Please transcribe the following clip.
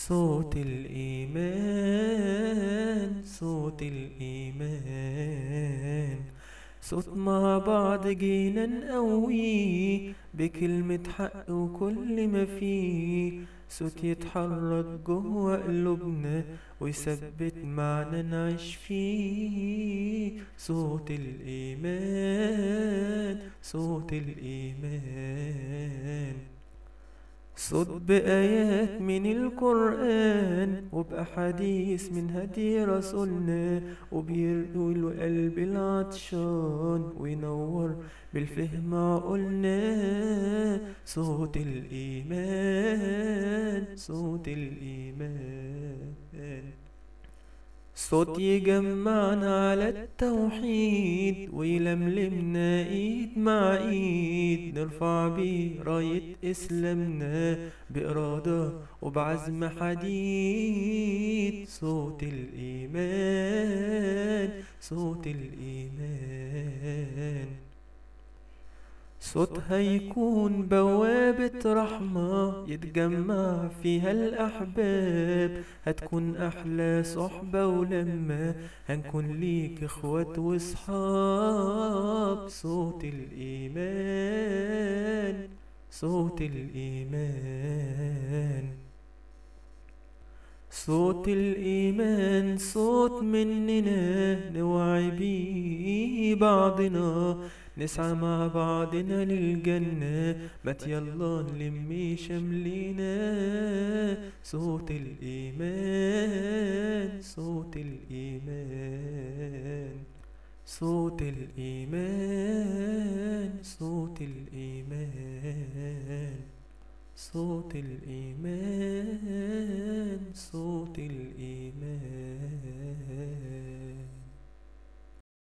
صوت الإيمان، صوت الإيمان. صوت مع بعض جينا نقويه بكلمة حق وكل ما فيه، صوت يتحرك جوه قلوبنا ويثبت معنى نعيش فيه. صوت الإيمان، صوت الإيمان. صوت بآيات من القرآن وبأحاديث من هدي رسولنا، وبيروي القلب العطشان وينور بالفهم عقولنا. صوت الإيمان، صوت الإيمان. صوت يجمعنا على التوحيد ويلملمنا ايد مع ايد، نرفع بيه راية اسلامنا بإرادة وبعزم حديد. صوت الإيمان، صوت الإيمان. صوت هيكون بوابة رحمة يتجمع فيها الأحباب، هتكون أحلى صحبة ولما هنكون ليك إخوات وصحاب. صوت الإيمان، صوت الإيمان. صوت الإيمان صوت مننا نوعي بيه بعضنا، نسعى مع بعضنا للجنة، مات يلا نلم شملنا. صوت الإيمان، صوت الإيمان. صوت الإيمان، صوت الإيمان. صوت الإيمان.